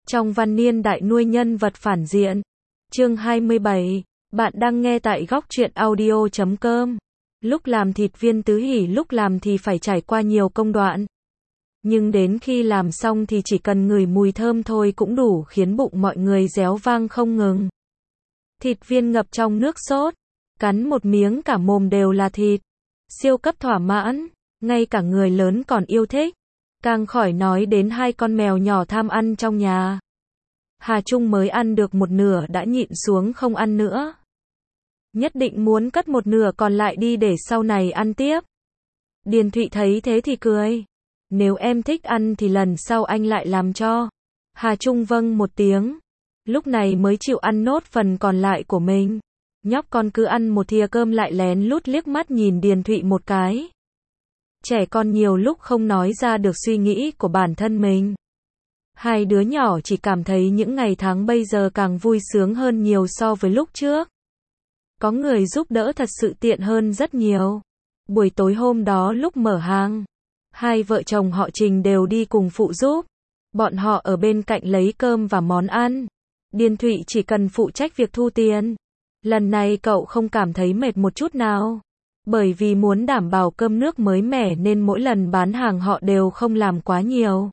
Trong văn niên đại nuôi nhân vật phản diện. Chương 27. Bạn đang nghe tại góc truyện audio.com. Lúc làm thịt Viên Tứ Hỷ lúc làm thì phải trải qua nhiều công đoạn. Nhưng đến khi làm xong thì chỉ cần ngửi mùi thơm thôi cũng đủ khiến bụng mọi người réo vang không ngừng. Thịt viên ngập trong nước sốt, cắn một miếng cả mồm đều là thịt. Siêu cấp thỏa mãn, ngay cả người lớn còn yêu thích. Càng khỏi nói đến hai con mèo nhỏ tham ăn trong nhà. Hà Trung mới ăn được một nửa đã nhịn xuống không ăn nữa. Nhất định muốn cất một nửa còn lại đi để sau này ăn tiếp. Điền Thụy thấy thế thì cười. Nếu em thích ăn thì lần sau anh lại làm cho. Hà Trung vâng một tiếng. Lúc này mới chịu ăn nốt phần còn lại của mình. Nhóc con cứ ăn một thìa cơm lại lén lút liếc mắt nhìn Điền Thụy một cái. Trẻ con nhiều lúc không nói ra được suy nghĩ của bản thân mình. Hai đứa nhỏ chỉ cảm thấy những ngày tháng bây giờ càng vui sướng hơn nhiều so với lúc trước. Có người giúp đỡ thật sự tiện hơn rất nhiều. Buổi tối hôm đó lúc mở hàng, hai vợ chồng họ Trình đều đi cùng phụ giúp. Bọn họ ở bên cạnh lấy cơm và món ăn. Điền Thụy chỉ cần phụ trách việc thu tiền. Lần này cậu không cảm thấy mệt một chút nào. Bởi vì muốn đảm bảo cơm nước mới mẻ nên mỗi lần bán hàng họ đều không làm quá nhiều.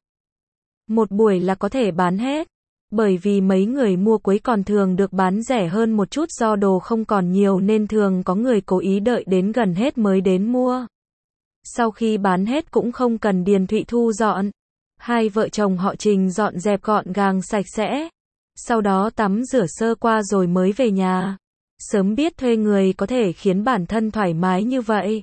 Một buổi là có thể bán hết. Bởi vì mấy người mua cuối còn thường được bán rẻ hơn một chút do đồ không còn nhiều nên thường có người cố ý đợi đến gần hết mới đến mua. Sau khi bán hết cũng không cần Điền Thụy thu dọn. Hai vợ chồng họ Trình dọn dẹp gọn gàng sạch sẽ. Sau đó tắm rửa sơ qua rồi mới về nhà. Sớm biết thuê người có thể khiến bản thân thoải mái như vậy.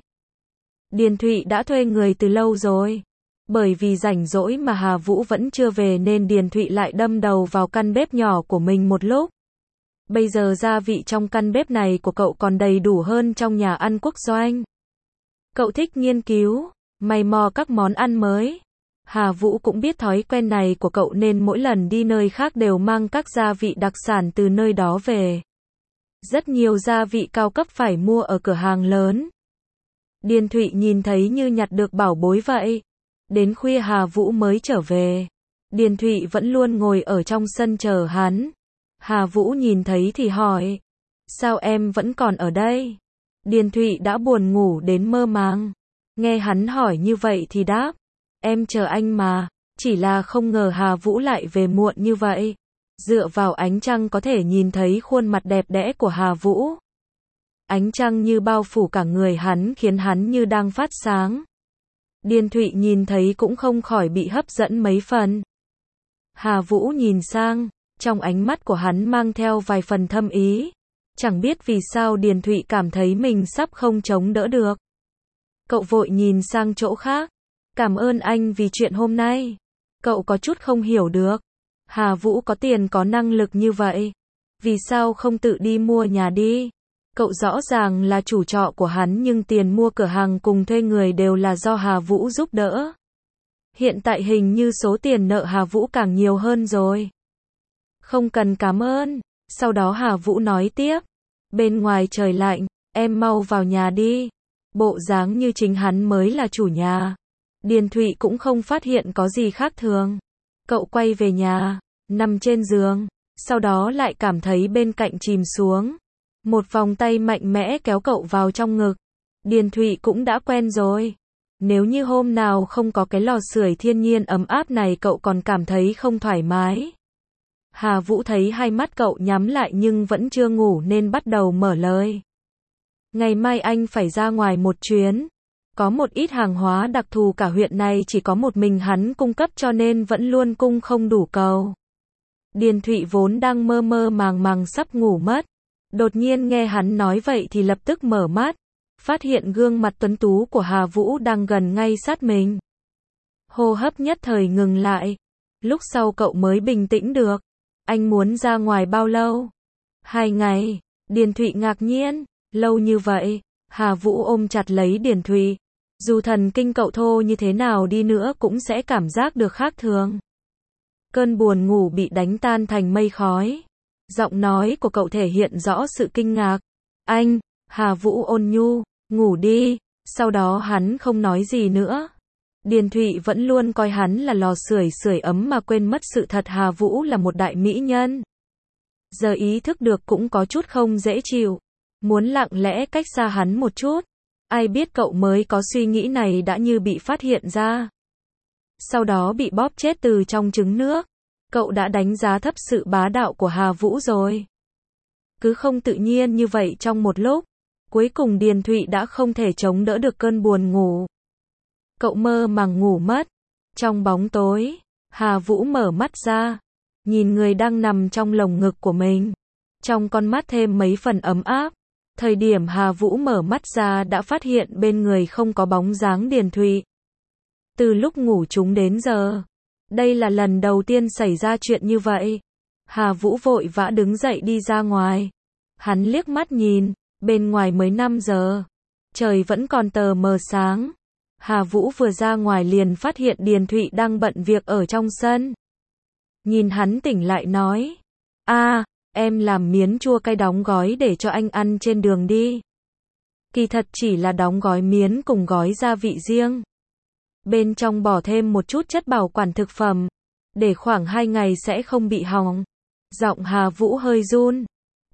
Điền Thụy đã thuê người từ lâu rồi. Bởi vì rảnh rỗi mà Hà Vũ vẫn chưa về nên Điền Thụy lại đâm đầu vào căn bếp nhỏ của mình một lúc. Bây giờ gia vị trong căn bếp này của cậu còn đầy đủ hơn trong nhà ăn quốc doanh. Cậu thích nghiên cứu, mày mò các món ăn mới. Hà Vũ cũng biết thói quen này của cậu nên mỗi lần đi nơi khác đều mang các gia vị đặc sản từ nơi đó về. Rất nhiều gia vị cao cấp phải mua ở cửa hàng lớn. Điền Thụy nhìn thấy như nhặt được bảo bối vậy. Đến khuya Hà Vũ mới trở về. Điền Thụy vẫn luôn ngồi ở trong sân chờ hắn. Hà Vũ nhìn thấy thì hỏi. Sao em vẫn còn ở đây? Điền Thụy đã buồn ngủ đến mơ màng. Nghe hắn hỏi như vậy thì đáp. Em chờ anh mà. Chỉ là không ngờ Hà Vũ lại về muộn như vậy. Dựa vào ánh trăng có thể nhìn thấy khuôn mặt đẹp đẽ của Hà Vũ. Ánh trăng như bao phủ cả người hắn khiến hắn như đang phát sáng. Điền Thụy nhìn thấy cũng không khỏi bị hấp dẫn mấy phần. Hà Vũ nhìn sang, trong ánh mắt của hắn mang theo vài phần thâm ý. Chẳng biết vì sao Điền Thụy cảm thấy mình sắp không chống đỡ được. Cậu vội nhìn sang chỗ khác. Cảm ơn anh vì chuyện hôm nay. Cậu có chút không hiểu được. Hà Vũ có tiền có năng lực như vậy. Vì sao không tự đi mua nhà đi? Cậu rõ ràng là chủ trọ của hắn nhưng tiền mua cửa hàng cùng thuê người đều là do Hà Vũ giúp đỡ. Hiện tại hình như số tiền nợ Hà Vũ càng nhiều hơn rồi. Không cần cảm ơn. Sau đó Hà Vũ nói tiếp. Bên ngoài trời lạnh, em mau vào nhà đi. Bộ dáng như chính hắn mới là chủ nhà. Điền Thụy cũng không phát hiện có gì khác thường. Cậu quay về nhà, nằm trên giường. Sau đó lại cảm thấy bên cạnh chìm xuống. Một vòng tay mạnh mẽ kéo cậu vào trong ngực. Điền Thụy cũng đã quen rồi. Nếu như hôm nào không có cái lò sưởi thiên nhiên ấm áp này cậu còn cảm thấy không thoải mái. Hà Vũ thấy hai mắt cậu nhắm lại nhưng vẫn chưa ngủ nên bắt đầu mở lời. Ngày mai anh phải ra ngoài một chuyến. Có một ít hàng hóa đặc thù cả huyện này chỉ có một mình hắn cung cấp cho nên vẫn luôn cung không đủ cầu. Điền Thụy vốn đang mơ mơ màng màng sắp ngủ mất. Đột nhiên nghe hắn nói vậy thì lập tức mở mắt. Phát hiện gương mặt tuấn tú của Hà Vũ đang gần ngay sát mình. Hô hấp nhất thời ngừng lại. Lúc sau cậu mới bình tĩnh được. Anh muốn ra ngoài bao lâu? 2 ngày. Điền Thụy ngạc nhiên. Lâu như vậy. Hà Vũ ôm chặt lấy Điền Thụy. Dù thần kinh cậu thô như thế nào đi nữa cũng sẽ cảm giác được khác thường. Cơn buồn ngủ bị đánh tan thành mây khói. Giọng nói của cậu thể hiện rõ sự kinh ngạc. Anh, Hà Vũ ôn nhu, ngủ đi. Sau đó hắn không nói gì nữa. Điền Thụy vẫn luôn coi hắn là lò sưởi ấm mà quên mất sự thật Hà Vũ là một đại mỹ nhân. Giờ ý thức được cũng có chút không dễ chịu, muốn lặng lẽ cách xa hắn một chút. Ai biết cậu mới có suy nghĩ này đã như bị phát hiện ra. Sau đó bị bóp chết từ trong trứng nước. Cậu đã đánh giá thấp sự bá đạo của Hà Vũ rồi. Cứ không tự nhiên như vậy trong một lúc, cuối cùng Điền Thụy đã không thể chống đỡ được cơn buồn ngủ. Cậu mơ màng ngủ mất. Trong bóng tối, Hà Vũ mở mắt ra, nhìn người đang nằm trong lồng ngực của mình. Trong con mắt thêm mấy phần ấm áp. Thời điểm Hà Vũ mở mắt ra đã phát hiện bên người không có bóng dáng Điền Thụy. Từ lúc ngủ chúng đến giờ, đây là lần đầu tiên xảy ra chuyện như vậy. Hà Vũ vội vã đứng dậy đi ra ngoài. Hắn liếc mắt nhìn, bên ngoài mới 5 giờ. Trời vẫn còn tờ mờ sáng. Hà Vũ vừa ra ngoài liền phát hiện Điền Thụy đang bận việc ở trong sân. Nhìn hắn tỉnh lại nói. Em làm miến chua cay đóng gói để cho anh ăn trên đường đi. Kỳ thật chỉ là đóng gói miến cùng gói gia vị riêng. Bên trong bỏ thêm một chút chất bảo quản thực phẩm, để khoảng 2 ngày sẽ không bị hỏng. Giọng Hà Vũ hơi run.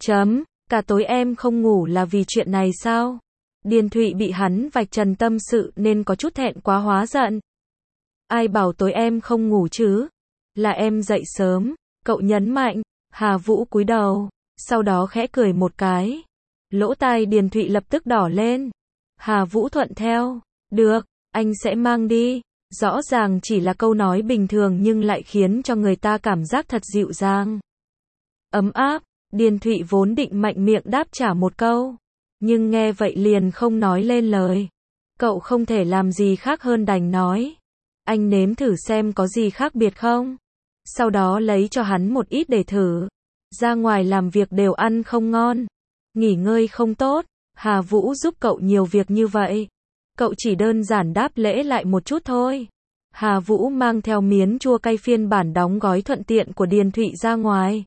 Cả tối em không ngủ là vì chuyện này sao? Điền Thụy bị hắn vạch trần tâm sự nên có chút thẹn quá hóa giận. Ai bảo tối em không ngủ chứ? Là em dậy sớm, cậu nhấn mạnh. Hà Vũ cúi đầu, sau đó khẽ cười một cái. Lỗ tai Điền Thụy lập tức đỏ lên. Hà Vũ thuận theo. Được, anh sẽ mang đi. Rõ ràng chỉ là câu nói bình thường nhưng lại khiến cho người ta cảm giác thật dịu dàng. Ấm áp, Điền Thụy vốn định mạnh miệng đáp trả một câu. Nhưng nghe vậy liền không nói lên lời. Cậu không thể làm gì khác hơn đành nói. Anh nếm thử xem có gì khác biệt không? Sau đó lấy cho hắn một ít để thử. Ra ngoài làm việc đều ăn không ngon, nghỉ ngơi không tốt. Hà Vũ giúp cậu nhiều việc như vậy, cậu chỉ đơn giản đáp lễ lại một chút thôi. Hà Vũ mang theo miến chua cay phiên bản đóng gói thuận tiện của Điền Thụy ra ngoài.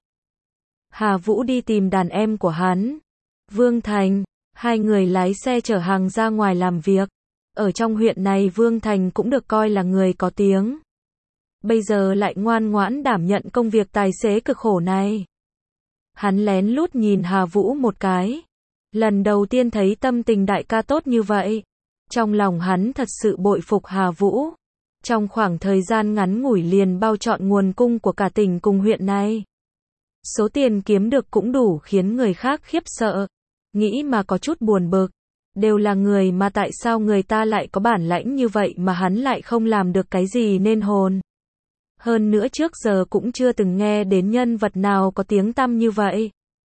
Hà Vũ đi tìm đàn em của hắn, Vương Thành. Hai người lái xe chở hàng ra ngoài làm việc. Ở trong huyện này Vương Thành cũng được coi là người có tiếng. Bây giờ lại ngoan ngoãn đảm nhận công việc tài xế cực khổ này. Hắn lén lút nhìn Hà Vũ một cái. Lần đầu tiên thấy tâm tình đại ca tốt như vậy. Trong lòng hắn thật sự bội phục Hà Vũ. Trong khoảng thời gian ngắn ngủi liền bao trọn nguồn cung của cả tỉnh cùng huyện này. Số tiền kiếm được cũng đủ khiến người khác khiếp sợ. Nghĩ mà có chút buồn bực. Đều là người mà tại sao người ta lại có bản lãnh như vậy mà hắn lại không làm được cái gì nên hồn. Hơn nữa trước giờ cũng chưa từng nghe đến nhân vật nào có tiếng tăm như vậy.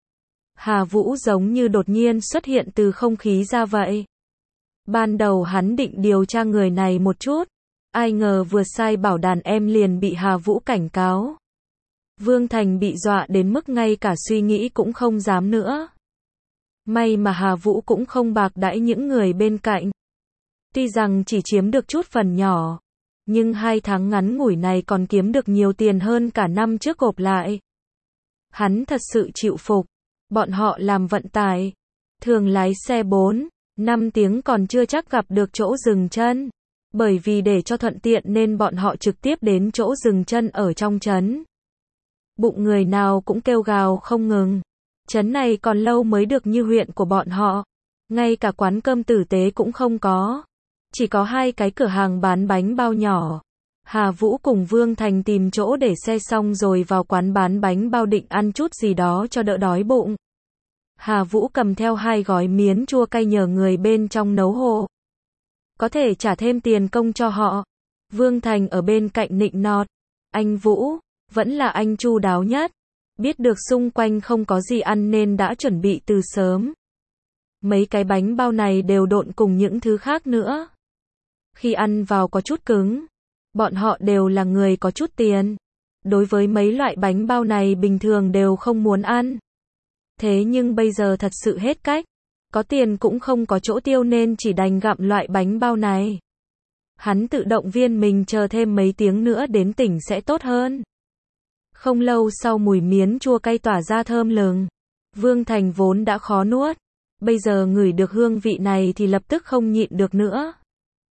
Hà Vũ giống như đột nhiên xuất hiện từ không khí ra vậy. Ban đầu hắn định điều tra người này một chút. Ai ngờ vừa sai bảo đàn em liền bị Hà Vũ cảnh cáo. Vương Thành bị dọa đến mức ngay cả suy nghĩ cũng không dám nữa. May mà Hà Vũ cũng không bạc đãi những người bên cạnh. Tuy rằng chỉ chiếm được chút phần nhỏ, nhưng 2 tháng ngắn ngủi này còn kiếm được nhiều tiền hơn cả năm trước gộp lại. Hắn thật sự chịu phục. Bọn họ làm vận tải, thường lái xe 4-5 tiếng còn chưa chắc gặp được chỗ dừng chân. Bởi vì để cho thuận tiện nên bọn họ trực tiếp đến chỗ dừng chân ở trong trấn. Bụng người nào cũng kêu gào không ngừng. Trấn này còn lâu mới được như huyện của bọn họ. Ngay cả quán cơm tử tế cũng không có. Chỉ có 2 cái cửa hàng bán bánh bao nhỏ. Hà Vũ cùng Vương Thành tìm chỗ để xe xong rồi vào quán bán bánh bao định ăn chút gì đó cho đỡ đói bụng. Hà Vũ cầm theo 2 gói miến chua cay nhờ người bên trong nấu hộ. Có thể trả thêm tiền công cho họ. Vương Thành ở bên cạnh nịnh nọt. Anh Vũ, vẫn là anh chu đáo nhất. Biết được xung quanh không có gì ăn nên đã chuẩn bị từ sớm. Mấy cái bánh bao này đều độn cùng những thứ khác nữa. Khi ăn vào có chút cứng. Bọn họ đều là người có chút tiền. Đối với mấy loại bánh bao này bình thường đều không muốn ăn. Thế nhưng bây giờ thật sự hết cách. Có tiền cũng không có chỗ tiêu nên chỉ đành gặm loại bánh bao này. Hắn tự động viên mình chờ thêm mấy tiếng nữa đến tỉnh sẽ tốt hơn. Không lâu sau mùi miến chua cay tỏa ra thơm lừng. Vương Thành vốn đã khó nuốt. Bây giờ ngửi được hương vị này thì lập tức không nhịn được nữa.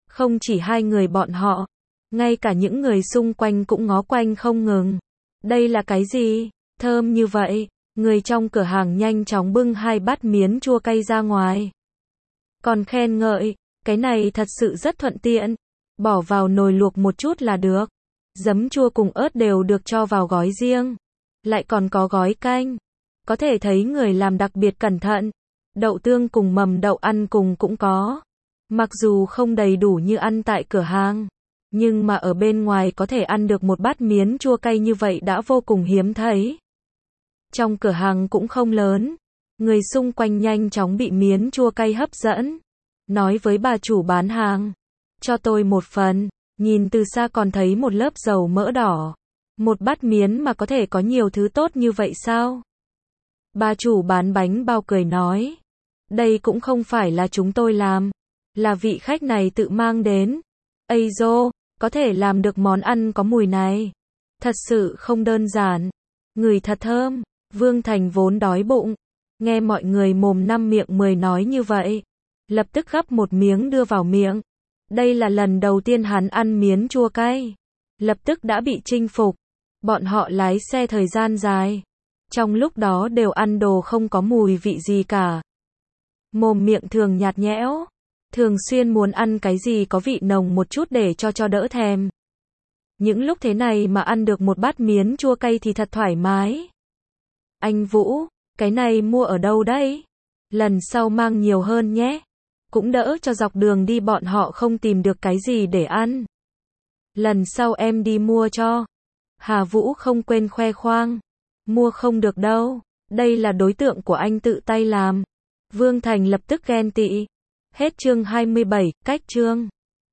Không chỉ hai người bọn họ, ngay cả những người xung quanh cũng ngó quanh không ngừng. Đây là cái gì? Thơm như vậy. Người trong cửa hàng nhanh chóng bưng 2 bát miến chua cay ra ngoài. Còn khen ngợi, cái này thật sự rất thuận tiện. Bỏ vào nồi luộc một chút là được. Giấm chua cùng ớt đều được cho vào gói riêng. Lại còn có gói canh. Có thể thấy người làm đặc biệt cẩn thận. Đậu tương cùng mầm đậu ăn cùng cũng có. Mặc dù không đầy đủ như ăn tại cửa hàng, nhưng mà ở bên ngoài có thể ăn được một bát miến chua cay như vậy đã vô cùng hiếm thấy. Trong cửa hàng cũng không lớn. Người xung quanh nhanh chóng bị miến chua cay hấp dẫn. Nói với bà chủ bán hàng, cho tôi một phần. Nhìn từ xa còn thấy một lớp dầu mỡ đỏ. Một bát miến mà có thể có nhiều thứ tốt như vậy sao? Bà chủ bán bánh bao cười nói, đây cũng không phải là chúng tôi làm, là vị khách này tự mang đến. Ây dô, có thể làm được món ăn có mùi này. Thật sự không đơn giản. Ngửi thật thơm. Vương Thành vốn đói bụng. Nghe mọi người mồm năm miệng 10 nói như vậy. Lập tức gắp một miếng đưa vào miệng. Đây là lần đầu tiên hắn ăn miến chua cay. Lập tức đã bị chinh phục. Bọn họ lái xe thời gian dài. Trong lúc đó đều ăn đồ không có mùi vị gì cả. Mồm miệng thường nhạt nhẽo. Thường xuyên muốn ăn cái gì có vị nồng một chút để cho đỡ thèm. Những lúc thế này mà ăn được một bát miến chua cay thì thật thoải mái. Anh Vũ, cái này mua ở đâu đấy? Lần sau mang nhiều hơn nhé. Cũng đỡ cho dọc đường đi bọn họ không tìm được cái gì để ăn. Lần sau em đi mua cho. Hà Vũ không quên khoe khoang. Mua không được đâu. Đây là đối tượng của anh tự tay làm. Vương Thành lập tức ghen tị. Hết chương 27, cách chương.